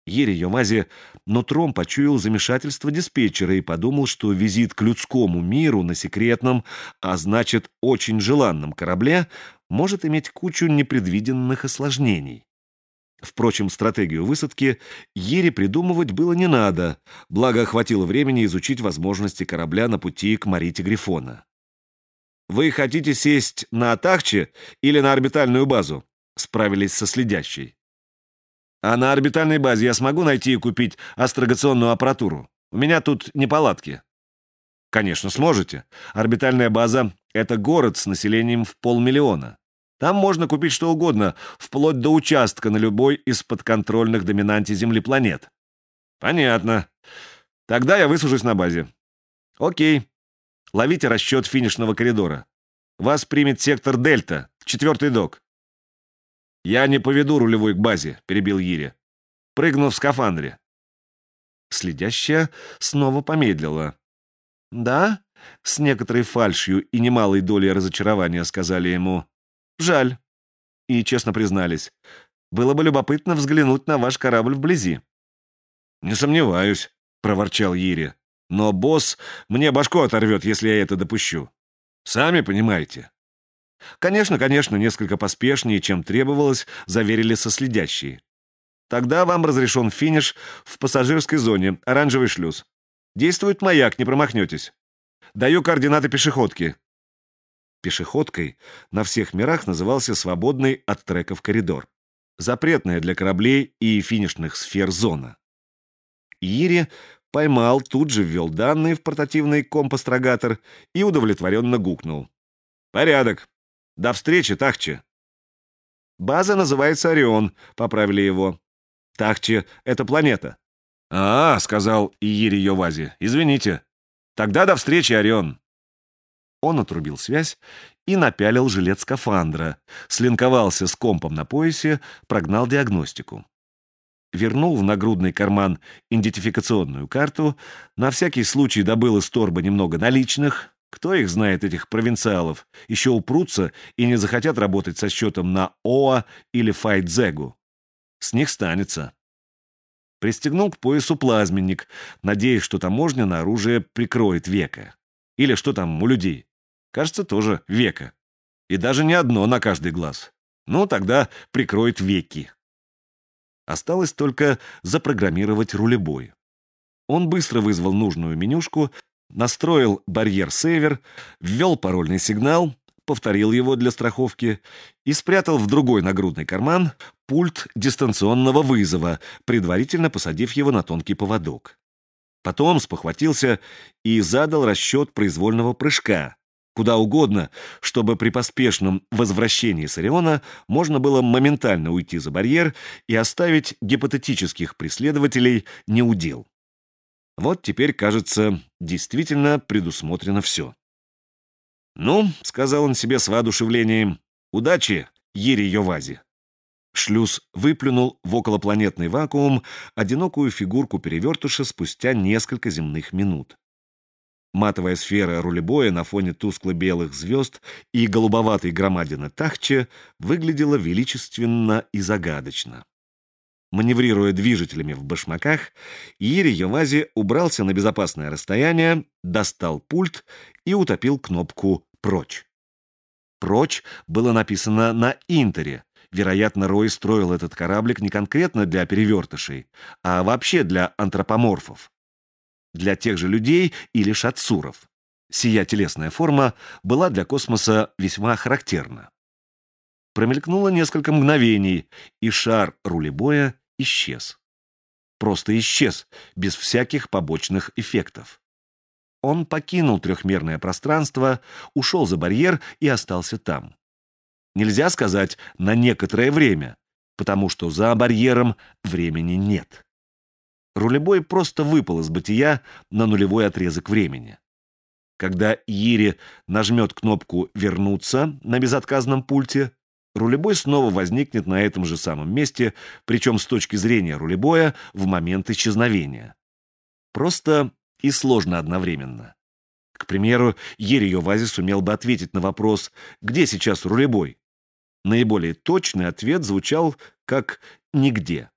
Ири Йомази нутром почуял замешательство диспетчера и подумал, что визит к людскому миру на секретном, а значит, очень желанном корабле может иметь кучу непредвиденных осложнений. Впрочем, стратегию высадки Ири придумывать было не надо, благо хватило времени изучить возможности корабля на пути к Марите Грифона. «Вы хотите сесть на Атахче или на орбитальную базу?» — справились со следящей. «А на орбитальной базе я смогу найти и купить астрогационную аппаратуру? У меня тут неполадки». «Конечно, сможете. Орбитальная база — это город с населением в 500 000. Там можно купить что угодно, вплоть до участка на любой из подконтрольных доминанте Земли планет». «Понятно. Тогда я высажусь на базе». «Окей. Ловите расчет финишного коридора. Вас примет сектор Дельта, 4-й док». «Я не поведу рулевой к базе», — перебил Ири. «Прыгну в скафандре». Следящая снова помедлила. «Да?» — с некоторой фальшью и немалой долей разочарования сказали ему. «Жаль». И честно признались. «Было бы любопытно взглянуть на ваш корабль вблизи». «Не сомневаюсь», — проворчал Ири. «Но босс мне башку оторвет, если я это допущу. Сами понимаете». «Конечно, конечно», — несколько поспешнее, чем требовалось, заверили соследящие. «Тогда вам разрешен финиш в пассажирской зоне, оранжевый шлюз. Действует маяк, не промахнетесь. Даю координаты пешеходки». Пешеходкой на всех мирах назывался свободный от треков коридор. Запретная для кораблей и финишных сфер зона. Ири поймал, тут же ввел данные в портативный компастрогатор и удовлетворенно гукнул. «Порядок. До встречи, Тахче». «База называется Орион», — поправили его. «Тахче — это планета». «А, — сказал Ири Йовази, — извините. Тогда до встречи, Орион». Он отрубил связь и напялил жилет скафандра, слинковался с компом на поясе, прогнал диагностику. Вернул в нагрудный карман идентификационную карту, на всякий случай добыл из торбы немного наличных. Кто их знает, этих провинциалов? Еще упрутся и не захотят работать со счетом на ОА или Файтзегу. С них станется. Пристегнул к поясу плазменник, надеясь, что таможня на оружие прикроет века. Или что там у людей? Кажется, тоже века. И даже не одно на каждый глаз. Ну, тогда прикроет веки. Осталось только запрограммировать рулебой. Он быстро вызвал нужную менюшку, настроил барьер-сейвер, ввел парольный сигнал, повторил его для страховки и спрятал в другой нагрудный карман пульт дистанционного вызова, предварительно посадив его на тонкий поводок. Потом спохватился и задал расчет произвольного прыжка, куда угодно, чтобы при поспешном возвращении с Ориона можно было моментально уйти за барьер и оставить гипотетических преследователей неудел. Вот теперь, кажется, действительно предусмотрено все. «Ну, — сказал он себе с воодушевлением, — удачи, Ири Йовази». Шлюз выплюнул в околопланетный вакуум одинокую фигурку перевертыша спустя несколько земных минут. Матовая сфера рулебоя на фоне тускло-белых звезд и голубоватой громадины Тахче выглядела величественно и загадочно. Маневрируя движителями в башмаках, Ири Йовази убрался на безопасное расстояние, достал пульт и утопил кнопку «Прочь». «Прочь» было написано на Интере. Вероятно, Рой строил этот кораблик не конкретно для перевертышей, а вообще для антропоморфов. Для тех же людей или шатсуров. Сия телесная форма была для космоса весьма характерна. Промелькнуло несколько мгновений, и шар рулебоя исчез. Просто исчез, без всяких побочных эффектов. Он покинул трехмерное пространство, ушел за барьер и остался там. Нельзя сказать «на некоторое время», потому что за барьером времени нет. Рулебой просто выпал из бытия на нулевой отрезок времени. Когда Ири нажмет кнопку «Вернуться» на безотказном пульте, рулебой снова возникнет на этом же самом месте, причем с точки зрения рулебоя в момент исчезновения. Просто и сложно одновременно. К примеру, Ири Йовази сумел бы ответить на вопрос «Где сейчас рулебой?». Наиболее точный ответ звучал как «Нигде».